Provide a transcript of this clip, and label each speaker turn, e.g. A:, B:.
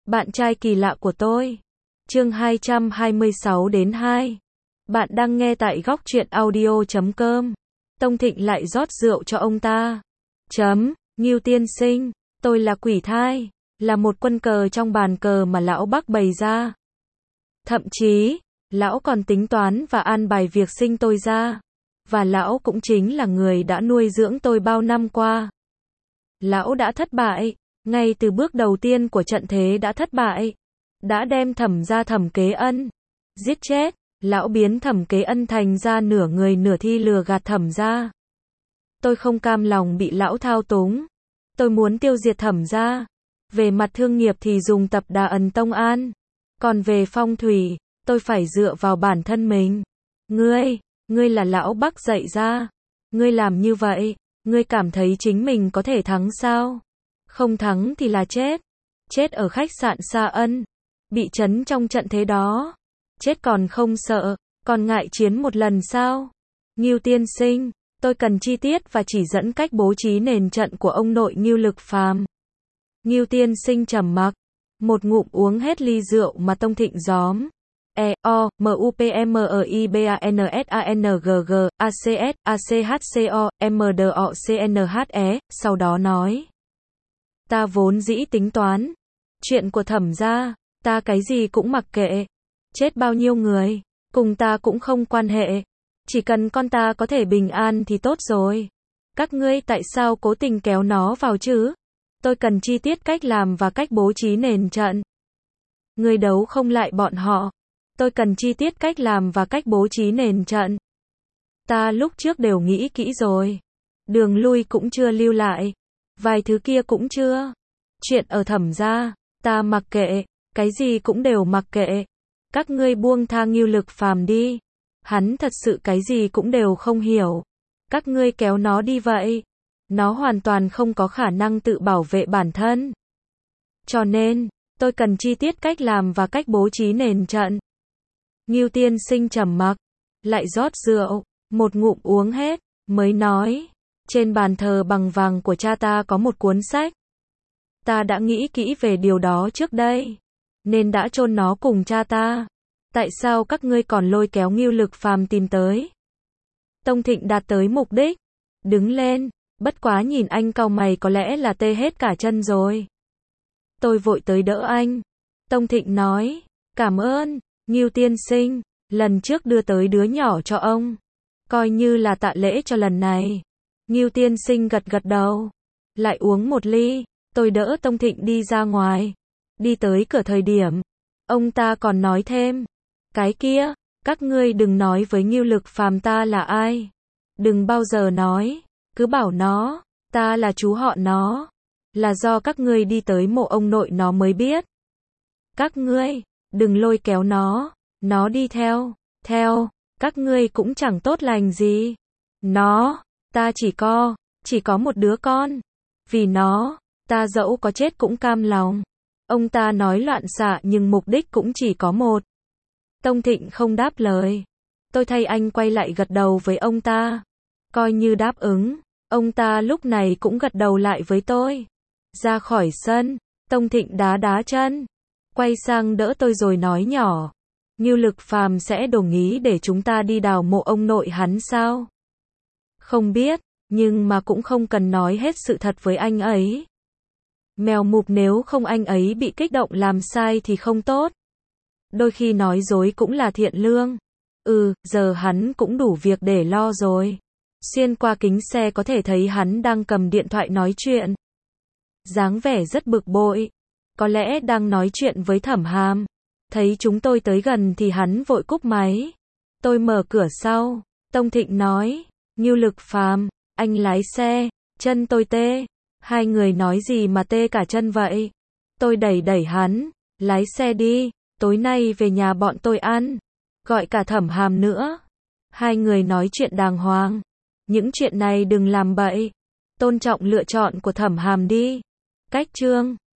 A: Bạn trai kỳ lạ của tôi. Chương 226 đến 2. Bạn đang nghe tại góc truyện audio.com. Tông Thịnh lại rót rượu cho ông ta. Ngưu tiên sinh, tôi là quỷ thai, là một quân cờ trong bàn cờ mà lão Bắc bày ra. Thậm chí, lão còn tính toán và an bài việc sinh tôi ra. Và lão cũng chính là người đã nuôi dưỡng tôi bao năm qua. Lão đã thất bại, ngay từ bước đầu tiên của trận thế đã thất bại. Đã đem Thẩm gia Thẩm Kế Ân giết chết, lão biến Thẩm Kế Ân thành ra nửa người nửa thi lừa gạt Thẩm gia. Tôi không cam lòng bị lão thao túng. Tôi muốn tiêu diệt Thẩm gia. Về mặt thương nghiệp thì dùng tập Đà Ẩn Tông An. Còn về phong thủy, tôi phải dựa vào bản thân mình. Ngươi là lão Bắc dạy ra. Ngươi làm như vậy, ngươi cảm thấy chính mình có thể thắng sao? Không thắng thì là chết. Chết ở khách sạn Sa Ân. Bị trấn trong trận thế đó. Chết còn không sợ, còn ngại chiến một lần sao? Ngưu tiên sinh, tôi cần chi tiết và chỉ dẫn cách bố trí nền trận của ông nội Ngưu Lực Phàm. Ngưu tiên sinh trầm mặc, một ngụm uống hết ly rượu mà Tông Thịnh gióm. MUPMEIBANSANGGACS sau đó nói. Ta vốn dĩ tính toán. Chuyện của Thẩm gia, ta cái gì cũng mặc kệ. Chết bao nhiêu người, cùng ta cũng không quan hệ. Chỉ cần con ta có thể bình an thì tốt rồi. Các ngươi tại sao cố tình kéo nó vào chứ? Tôi cần chi tiết cách làm và cách bố trí nền trận. Ngươi đấu không lại bọn họ. Tôi cần chi tiết cách làm và cách bố trí nền trận. Ta lúc trước đều nghĩ kỹ rồi. Đường lui cũng chưa lưu lại. Vài thứ kia cũng chưa. Chuyện ở Thẩm gia, ta mặc kệ. Cái gì cũng đều mặc kệ. Các ngươi buông tha Ngưu Lực Phàm đi. Hắn thật sự cái gì cũng đều không hiểu. Các ngươi kéo nó đi vậy. Nó hoàn toàn không có khả năng tự bảo vệ bản thân. Cho nên, tôi cần chi tiết cách làm và cách bố trí nền trận. Ngưu tiên sinh trầm mặc, lại rót rượu, một ngụm uống hết, mới nói. Trên bàn thờ bằng vàng của cha ta có một cuốn sách. Ta đã nghĩ kỹ về điều đó trước đây. Nên đã chôn nó cùng cha ta. Tại sao các ngươi còn lôi kéo Ngưu Lực Phàm tìm tới? Tông Thịnh đạt tới mục đích. Đứng lên, bất quá nhìn anh cau mày có lẽ là tê hết cả chân rồi. Tôi vội tới đỡ anh. Tông Thịnh nói, cảm ơn, Ngưu tiên sinh, lần trước đưa tới đứa nhỏ cho ông. Coi như là tạ lễ cho lần này. Ngưu tiên sinh gật gật đầu. Lại uống một ly, tôi đỡ Tông Thịnh đi ra ngoài. Đi tới cửa thời điểm, ông ta còn nói thêm. Cái kia, các ngươi đừng nói với Ngưu Lực Phàm ta là ai. Đừng bao giờ nói, cứ bảo nó, ta là chú họ nó. Là do các ngươi đi tới mộ ông nội nó mới biết. Các ngươi, đừng lôi kéo nó đi theo, các ngươi cũng chẳng tốt lành gì. Ta chỉ có một đứa con. Vì nó, ta dẫu có chết cũng cam lòng. Ông ta nói loạn xạ nhưng mục đích cũng chỉ có một. Tông Thịnh không đáp lời. Tôi thay anh quay lại gật đầu với ông ta. Coi như đáp ứng, ông ta lúc này cũng gật đầu lại với tôi. Ra khỏi sân, Tông Thịnh đá chân. Quay sang đỡ tôi rồi nói nhỏ. Ngưu Lực Phàm sẽ đồng ý để chúng ta đi đào mộ ông nội hắn sao? Không biết, nhưng mà cũng không cần nói hết sự thật với anh ấy. Mèo mụp nếu không anh ấy bị kích động làm sai thì không tốt. Đôi khi nói dối cũng là thiện lương. Giờ hắn cũng đủ việc để lo rồi. Xuyên qua kính xe có thể thấy hắn đang cầm điện thoại nói chuyện. Dáng vẻ rất bực bội. Có lẽ đang nói chuyện với Thẩm Hàm. Thấy chúng tôi tới gần thì hắn vội cúp máy. Tôi mở cửa sau. Tông Thịnh nói. Ngưu Lực Phàm, anh lái xe. Chân tôi tê. Hai người nói gì mà tê cả chân vậy? Tôi đẩy hắn. Lái xe đi. Tối nay về nhà bọn tôi ăn. Gọi cả Thẩm Hàm nữa. Hai người nói chuyện đàng hoàng. Những chuyện này đừng làm bậy. Tôn trọng lựa chọn của Thẩm Hàm đi. Cách chương